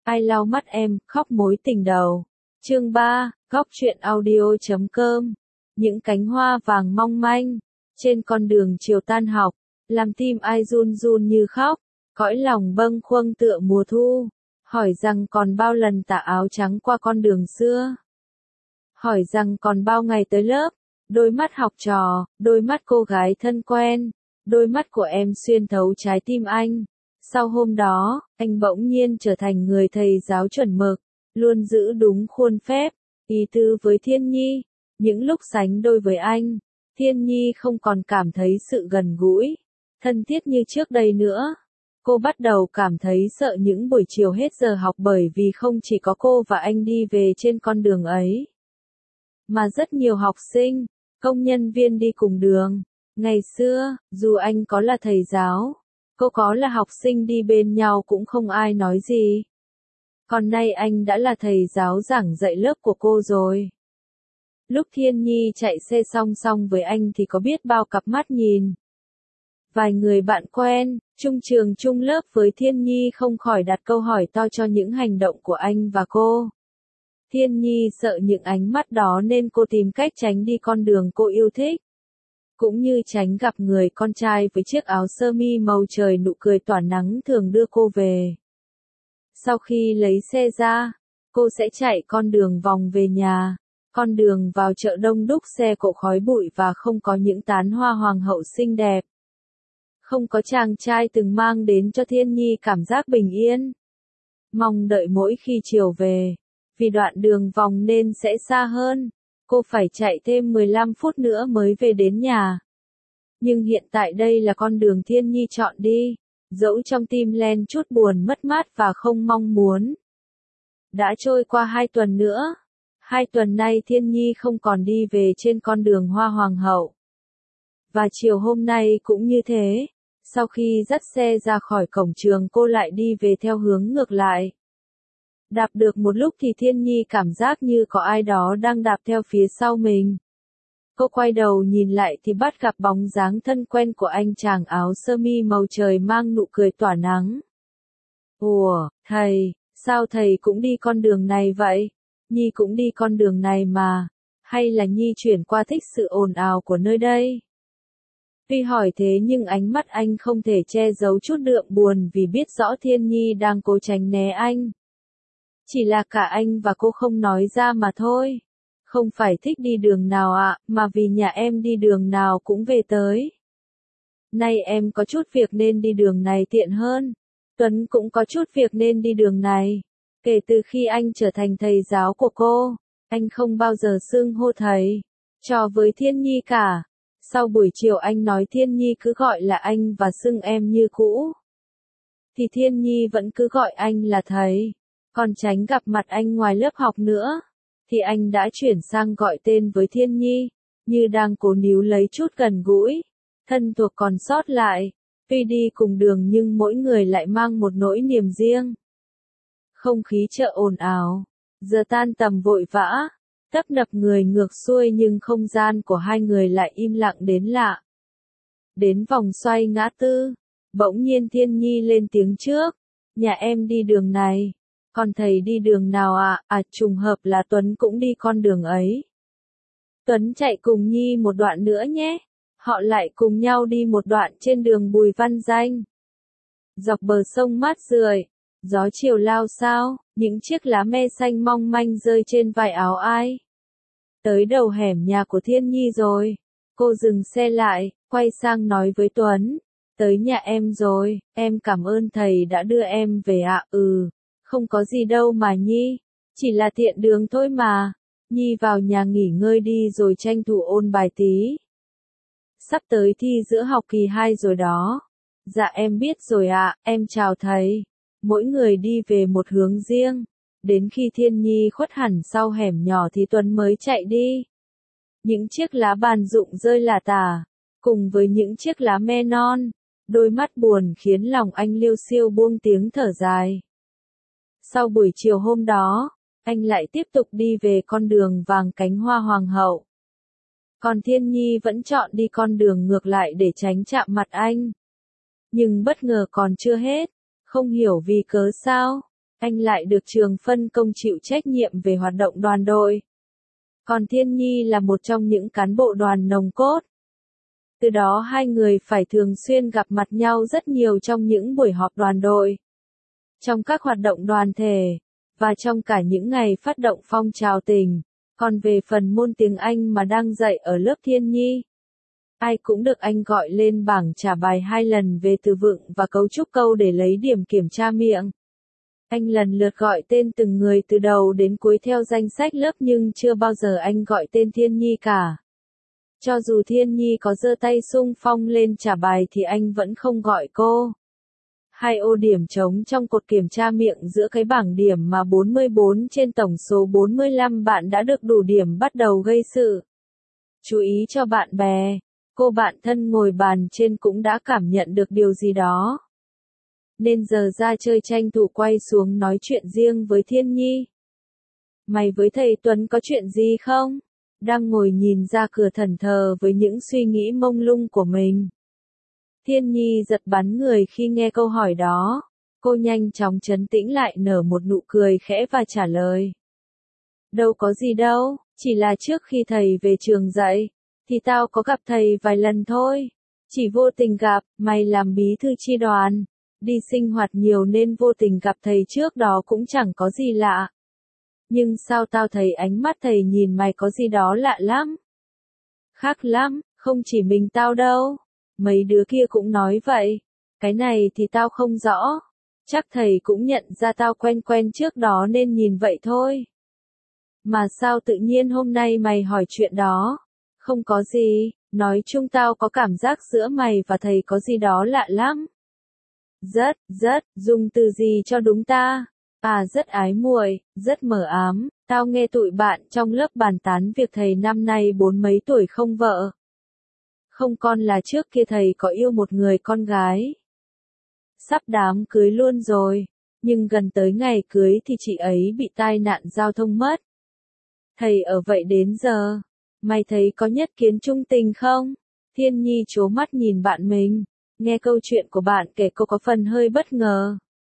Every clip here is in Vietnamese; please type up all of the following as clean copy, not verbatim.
Ai lau mắt em, khóc mối tình đầu. Chương 3, Góc truyện audio.com. Những cánh hoa vàng mong manh, trên con đường chiều tan học, làm tim ai run run như khóc, cõi lòng bâng khuâng tựa mùa thu, hỏi rằng còn bao lần tà áo trắng qua con đường xưa. Hỏi rằng còn bao ngày tới lớp, đôi mắt học trò, đôi mắt cô gái thân quen, đôi mắt của em xuyên thấu trái tim anh. Sau hôm đó, anh bỗng nhiên trở thành người thầy giáo chuẩn mực, luôn giữ đúng khuôn phép, ý tứ với Thiên Nhi. Những lúc sánh đôi với anh, Thiên Nhi không còn cảm thấy sự gần gũi, thân thiết như trước đây nữa. Cô bắt đầu cảm thấy sợ những buổi chiều hết giờ học bởi vì không chỉ có cô và anh đi về trên con đường ấy, mà rất nhiều học sinh, công nhân viên đi cùng đường. Ngày xưa, dù anh có là thầy giáo, cô có là học sinh đi bên nhau cũng không ai nói gì. Còn nay anh đã là thầy giáo giảng dạy lớp của cô rồi. Lúc Thiên Nhi chạy xe song song với anh thì có biết bao cặp mắt nhìn. Vài người bạn quen, chung trường chung lớp với Thiên Nhi không khỏi đặt câu hỏi to cho những hành động của anh và cô. Thiên Nhi sợ những ánh mắt đó nên cô tìm cách tránh đi con đường cô yêu thích. Cũng như tránh gặp người con trai với chiếc áo sơ mi màu trời nụ cười tỏa nắng thường đưa cô về. Sau khi lấy xe ra, cô sẽ chạy con đường vòng về nhà. Con đường vào chợ đông đúc xe cộ khói bụi và không có những tán hoa hoàng hậu xinh đẹp. Không có chàng trai từng mang đến cho Thiên Nhi cảm giác bình yên. Mong đợi mỗi khi chiều về, vì đoạn đường vòng nên sẽ xa hơn. Cô phải chạy thêm 15 phút nữa mới về đến nhà. Nhưng hiện tại đây là con đường Thiên Nhi chọn đi, dẫu trong tim len chút buồn mất mát và không mong muốn. Đã trôi qua 2 tuần nữa. 2 tuần nay Thiên Nhi không còn đi về trên con đường Hoa Hoàng hậu. Và chiều hôm nay cũng như thế. Sau khi dắt xe ra khỏi cổng trường cô lại đi về theo hướng ngược lại. Đạp được một lúc thì Thiên Nhi cảm giác như có ai đó đang đạp theo phía sau mình. Cô quay đầu nhìn lại thì bắt gặp bóng dáng thân quen của anh chàng áo sơ mi màu trời mang nụ cười tỏa nắng. Ủa, thầy, sao thầy cũng đi con đường này vậy? Nhi cũng đi con đường này mà. Hay là Nhi chuyển qua thích sự ồn ào của nơi đây? Tuy hỏi thế nhưng ánh mắt anh không thể che giấu chút đượm buồn vì biết rõ Thiên Nhi đang cố tránh né anh. Chỉ là cả anh và cô không nói ra mà thôi. Không phải thích đi đường nào ạ, mà vì nhà em đi đường nào cũng về tới. Nay em có chút việc nên đi đường này tiện hơn. Tuấn cũng có chút việc nên đi đường này. Kể từ khi anh trở thành thầy giáo của cô, anh không bao giờ xưng hô thầy trò với Thiên Nhi cả. Sau buổi chiều anh nói Thiên Nhi cứ gọi là anh và xưng em như cũ, thì Thiên Nhi vẫn cứ gọi anh là thầy. Còn tránh gặp mặt anh ngoài lớp học nữa, thì anh đã chuyển sang gọi tên với Thiên Nhi, như đang cố níu lấy chút gần gũi, thân thuộc còn sót lại. Tuy đi cùng đường nhưng mỗi người lại mang một nỗi niềm riêng. Không khí chợ ồn ào, giờ tan tầm vội vã, tấp nập người ngược xuôi nhưng không gian của hai người lại im lặng đến lạ. Đến vòng xoay ngã tư, bỗng nhiên Thiên Nhi lên tiếng trước. Nhà em đi đường này. Còn thầy đi đường nào ạ? Trùng hợp là Tuấn cũng đi con đường ấy. Tuấn chạy cùng Nhi một đoạn nữa nhé. Họ lại cùng nhau đi một đoạn trên đường Bùi Văn Danh. Dọc bờ sông mát rượi, gió chiều lao xao, những chiếc lá me xanh mong manh rơi trên vải áo ai. Tới đầu hẻm nhà của Thiên Nhi rồi. Cô dừng xe lại, quay sang nói với Tuấn. Tới nhà em rồi, em cảm ơn thầy đã đưa em về ạ. Không có gì đâu mà Nhi, chỉ là tiện đường thôi mà. Nhi vào nhà nghỉ ngơi đi rồi tranh thủ ôn bài tí. Sắp tới thi giữa học kỳ 2 rồi đó. Dạ em biết rồi ạ, em chào thầy. Mỗi người đi về một hướng riêng. Đến khi Thiên Nhi khuất hẳn sau hẻm nhỏ thì Tuấn mới chạy đi. Những chiếc lá bàn rụng rơi lả tả, cùng với những chiếc lá me non, đôi mắt buồn khiến lòng anh liêu xiêu buông tiếng thở dài. Sau buổi chiều hôm đó, anh lại tiếp tục đi về con đường vàng cánh hoa hoàng hậu. Còn Thiên Nhi vẫn chọn đi con đường ngược lại để tránh chạm mặt anh. Nhưng bất ngờ còn chưa hết, không hiểu vì cớ sao, Anh lại được trường phân công chịu trách nhiệm về hoạt động đoàn đội. Còn Thiên Nhi là một trong những cán bộ đoàn nòng cốt. Từ đó hai người phải thường xuyên gặp mặt nhau rất nhiều trong những buổi họp đoàn đội, trong các hoạt động đoàn thể, và trong cả những ngày phát động phong trào tình. Còn về phần môn tiếng Anh mà đang dạy ở lớp Thiên Nhi, ai cũng được anh gọi lên bảng trả bài 2 lần về từ vựng và cấu trúc câu để lấy điểm kiểm tra miệng. Anh lần lượt gọi tên từng người từ đầu đến cuối theo danh sách lớp nhưng chưa bao giờ anh gọi tên Thiên Nhi cả. Cho dù Thiên Nhi có giơ tay xung phong lên trả bài thì anh vẫn không gọi cô. 2 ô điểm trống trong cột kiểm tra miệng giữa cái bảng điểm mà 44 trên tổng số 45 bạn đã được đủ điểm bắt đầu gây sự chú ý cho bạn bè. Cô bạn thân ngồi bàn trên cũng đã cảm nhận được điều gì đó, nên giờ ra chơi tranh thủ quay xuống nói chuyện riêng với Thiên Nhi. Mày với thầy Tuấn có chuyện gì không? Đang ngồi nhìn ra cửa thẫn thờ với những suy nghĩ mông lung của mình. Thiên Nhi giật bắn người khi nghe câu hỏi đó. Cô nhanh chóng trấn tĩnh lại nở một nụ cười khẽ và trả lời. Đâu có gì đâu, chỉ là trước khi thầy về trường dạy, thì tao có gặp thầy vài lần thôi. Chỉ vô tình gặp, mày làm bí thư chi đoàn, đi sinh hoạt nhiều nên vô tình gặp thầy trước đó cũng chẳng có gì lạ. Nhưng sao tao thấy ánh mắt thầy nhìn mày có gì đó lạ lắm. Khác lắm, không chỉ mình tao đâu. Mấy đứa kia cũng nói vậy. Cái này thì tao không rõ. Chắc thầy cũng nhận ra tao quen quen trước đó nên nhìn vậy thôi. Mà sao tự nhiên hôm nay mày hỏi chuyện đó? Không có gì, nói chung tao có cảm giác giữa mày và thầy có gì đó lạ lắm. Rất, dùng từ gì cho đúng ta? À rất ái muội, rất mờ ám, tao nghe tụi bạn trong lớp bàn tán việc thầy năm nay 40 mấy tuổi không vợ. Không con là trước kia thầy có yêu một người con gái. Sắp đám cưới luôn rồi, nhưng gần tới ngày cưới thì chị ấy bị tai nạn giao thông mất. Thầy ở vậy đến giờ, mày thấy có nhất kiến trung tình không? Thiên Nhi trố mắt nhìn bạn mình, nghe câu chuyện của bạn kể cô có phần hơi bất ngờ.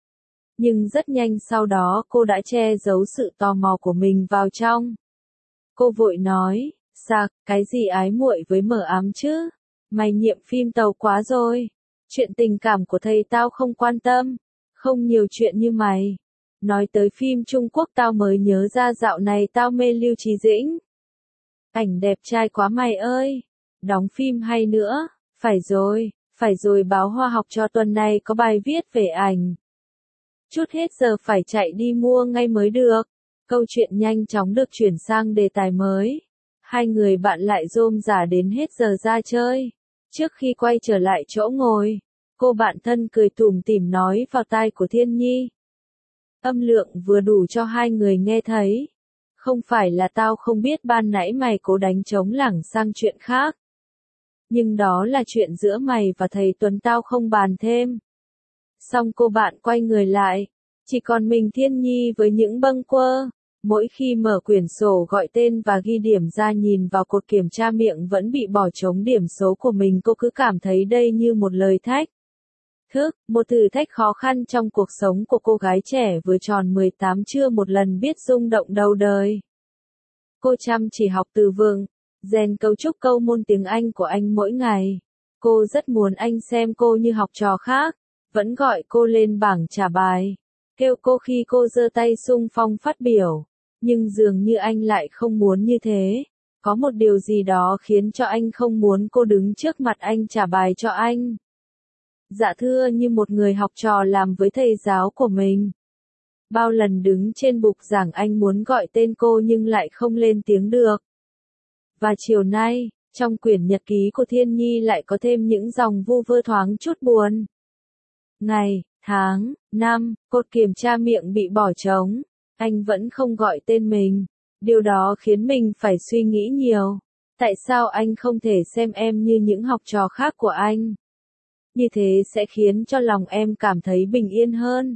Nhưng rất nhanh sau đó cô đã che giấu sự tò mò của mình vào trong. Cô vội nói, sạc, cái gì ái muội với mờ ám chứ? Mày nhiệm phim tàu quá rồi. Chuyện tình cảm của thầy tao không quan tâm, không nhiều chuyện như mày. Nói tới phim Trung Quốc tao mới nhớ ra dạo này tao mê Lưu Chí Dĩnh. Ảnh đẹp trai quá mày ơi. Đóng phim hay nữa. Phải rồi báo Hoa Học cho tuần này có bài viết về ảnh. Chút hết giờ phải chạy đi mua ngay mới được. Câu chuyện nhanh chóng được chuyển sang đề tài mới. Hai người bạn lại rôm rả đến hết giờ ra chơi. Trước khi quay trở lại chỗ ngồi, cô bạn thân cười tủm tỉm nói vào tai của Thiên Nhi. Âm lượng vừa đủ cho hai người nghe thấy. Không phải là tao không biết ban nãy mày cố đánh trống lảng sang chuyện khác. Nhưng đó là chuyện giữa mày và thầy Tuấn tao không bàn thêm. Xong cô bạn quay người lại. Chỉ còn mình Thiên Nhi với những bâng quơ. Mỗi khi mở quyển sổ gọi tên và ghi điểm ra nhìn vào cột kiểm tra miệng vẫn bị bỏ trống điểm số của mình, cô cứ cảm thấy đây như một lời thách thức, một thử thách khó khăn trong cuộc sống của cô gái trẻ vừa tròn 18 chưa một lần biết rung động đầu đời. Cô chăm chỉ học từ vựng, rèn cấu trúc câu môn tiếng Anh của anh mỗi ngày. Cô rất muốn anh xem cô như học trò khác, vẫn gọi cô lên bảng trả bài, kêu cô khi cô giơ tay xung phong phát biểu. Nhưng dường như anh lại không muốn như thế. Có một điều gì đó khiến cho anh không muốn cô đứng trước mặt anh trả bài cho anh. Dạ thưa, như một người học trò làm với thầy giáo của mình. Bao lần đứng trên bục giảng anh muốn gọi tên cô nhưng lại không lên tiếng được. Và chiều nay, trong quyển nhật ký của Thiên Nhi lại có thêm những dòng vu vơ thoáng chút buồn. Ngày, tháng, năm, cột kiểm tra miệng bị bỏ trống. Anh vẫn không gọi tên mình. Điều đó khiến mình phải suy nghĩ nhiều. Tại sao anh không thể xem em như những học trò khác của anh? Như thế sẽ khiến cho lòng em cảm thấy bình yên hơn.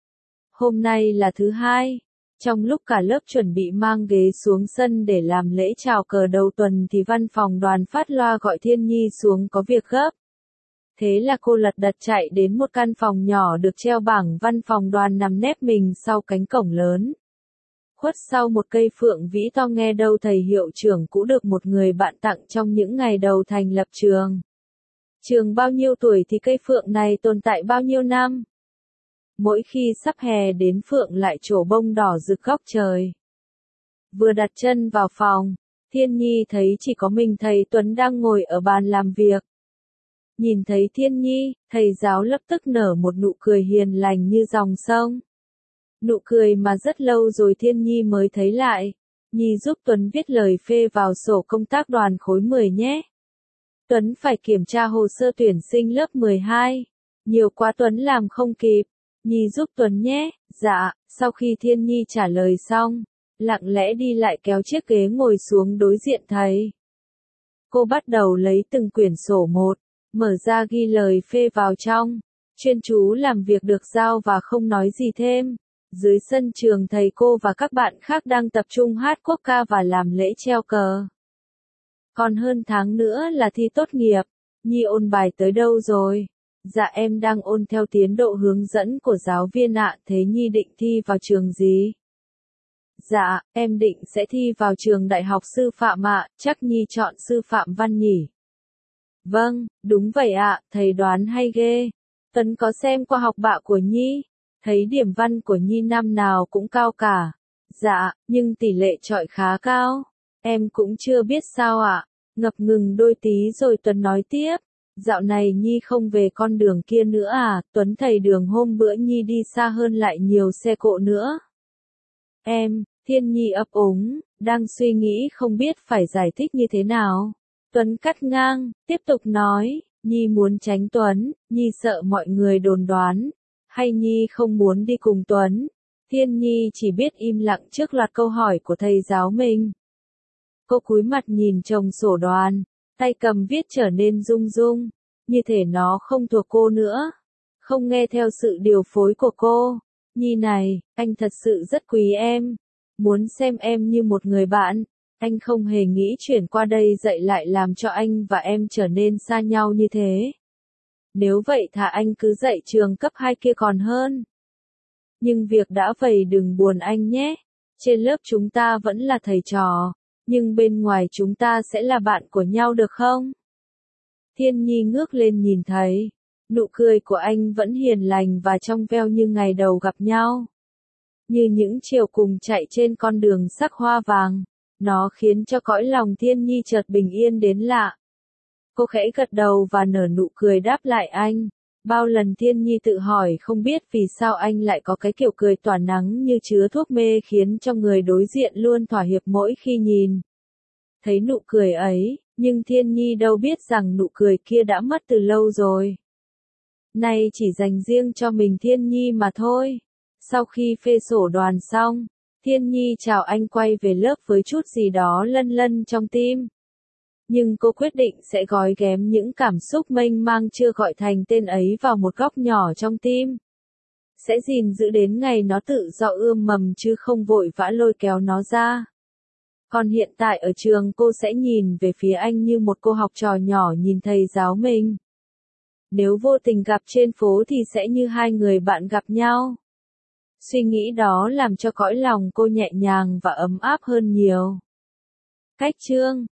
Hôm nay là thứ hai. Trong lúc cả lớp chuẩn bị mang ghế xuống sân để làm lễ chào cờ đầu tuần thì văn phòng đoàn phát loa gọi Thiên Nhi xuống có việc gấp. Thế là cô lật đật chạy đến một căn phòng nhỏ được treo bảng văn phòng đoàn nằm nép mình sau cánh cổng lớn. Khuất sau một cây phượng vĩ to, nghe đâu thầy hiệu trưởng cũ được một người bạn tặng trong những ngày đầu thành lập trường. Trường bao nhiêu tuổi thì cây phượng này tồn tại bao nhiêu năm. Mỗi khi sắp hè đến phượng lại trổ bông đỏ rực góc trời. Vừa đặt chân vào phòng, Thiên Nhi thấy chỉ có mình thầy Tuấn đang ngồi ở bàn làm việc. Nhìn thấy Thiên Nhi, thầy giáo lập tức nở một nụ cười hiền lành như dòng sông. Nụ cười mà rất lâu rồi Thiên Nhi mới thấy lại. Nhi giúp Tuấn viết lời phê vào sổ công tác đoàn khối 10 nhé. Tuấn phải kiểm tra hồ sơ tuyển sinh lớp 12. Nhiều quá Tuấn làm không kịp. Nhi giúp Tuấn nhé. Dạ, sau khi Thiên Nhi trả lời xong, lặng lẽ đi lại kéo chiếc ghế ngồi xuống đối diện thầy. Cô bắt đầu lấy từng quyển sổ một, mở ra ghi lời phê vào trong, chuyên chú làm việc được giao và không nói gì thêm. Dưới sân trường thầy cô và các bạn khác đang tập trung hát quốc ca và làm lễ treo cờ. Còn hơn tháng nữa là thi tốt nghiệp. Nhi ôn bài tới đâu rồi? Dạ em đang ôn theo tiến độ hướng dẫn của giáo viên ạ. Thế Nhi định thi vào trường gì? Dạ, em định sẽ thi vào trường đại học sư phạm ạ. Chắc Nhi chọn sư phạm văn nhỉ? Vâng, đúng vậy ạ, thầy đoán hay ghê. Tuấn có xem qua học bạ của Nhi, thấy điểm văn của Nhi năm nào cũng cao cả. Dạ, nhưng tỷ lệ chọi khá cao. Em cũng chưa biết sao ạ. Ngập ngừng đôi tí rồi Tuấn nói tiếp. Dạo này Nhi không về con đường kia nữa à? Tuấn thầy đường hôm bữa Nhi đi xa hơn lại nhiều xe cộ nữa. Em, Thiên Nhi ấp úng, đang suy nghĩ không biết phải giải thích như thế nào. Tuấn cắt ngang, tiếp tục nói, Nhi muốn tránh Tuấn, Nhi sợ mọi người đồn đoán, hay Nhi không muốn đi cùng Tuấn. Thiên Nhi chỉ biết im lặng trước loạt câu hỏi của thầy giáo mình. Cô cúi mặt nhìn chồng sổ đoàn, tay cầm viết trở nên rung rung, như thể nó không thuộc cô nữa, không nghe theo sự điều phối của cô. Nhi này, anh thật sự rất quý em, muốn xem em như một người bạn. Anh không hề nghĩ chuyển qua đây dạy lại làm cho anh và em trở nên xa nhau như thế. Nếu vậy thà anh cứ dạy trường cấp 2 kia còn hơn. Nhưng việc đã vậy đừng buồn anh nhé. Trên lớp chúng ta vẫn là thầy trò, nhưng bên ngoài chúng ta sẽ là bạn của nhau được không? Thiên Nhi ngước lên nhìn thấy, nụ cười của anh vẫn hiền lành và trong veo như ngày đầu gặp nhau. Như những chiều cùng chạy trên con đường sắc hoa vàng. Nó khiến cho cõi lòng Thiên Nhi chợt bình yên đến lạ. Cô khẽ gật đầu và nở nụ cười đáp lại anh. Bao lần Thiên Nhi tự hỏi không biết vì sao anh lại có cái kiểu cười tỏa nắng như chứa thuốc mê khiến cho người đối diện luôn thỏa hiệp mỗi khi nhìn. Thấy nụ cười ấy, nhưng Thiên Nhi đâu biết rằng nụ cười kia đã mất từ lâu rồi. Nay chỉ dành riêng cho mình Thiên Nhi mà thôi. Sau khi phê sổ đoàn xong, Thiên Nhi chào anh quay về lớp với chút gì đó lân lân trong tim. Nhưng cô quyết định sẽ gói ghém những cảm xúc mênh mang chưa gọi thành tên ấy vào một góc nhỏ trong tim. Sẽ gìn giữ đến ngày nó tự do ươm mầm chứ không vội vã lôi kéo nó ra. Còn hiện tại ở trường cô sẽ nhìn về phía anh như một cô học trò nhỏ nhìn thầy giáo mình. Nếu vô tình gặp trên phố thì sẽ như hai người bạn gặp nhau. Suy nghĩ đó làm cho cõi lòng cô nhẹ nhàng và ấm áp hơn nhiều. Cách chương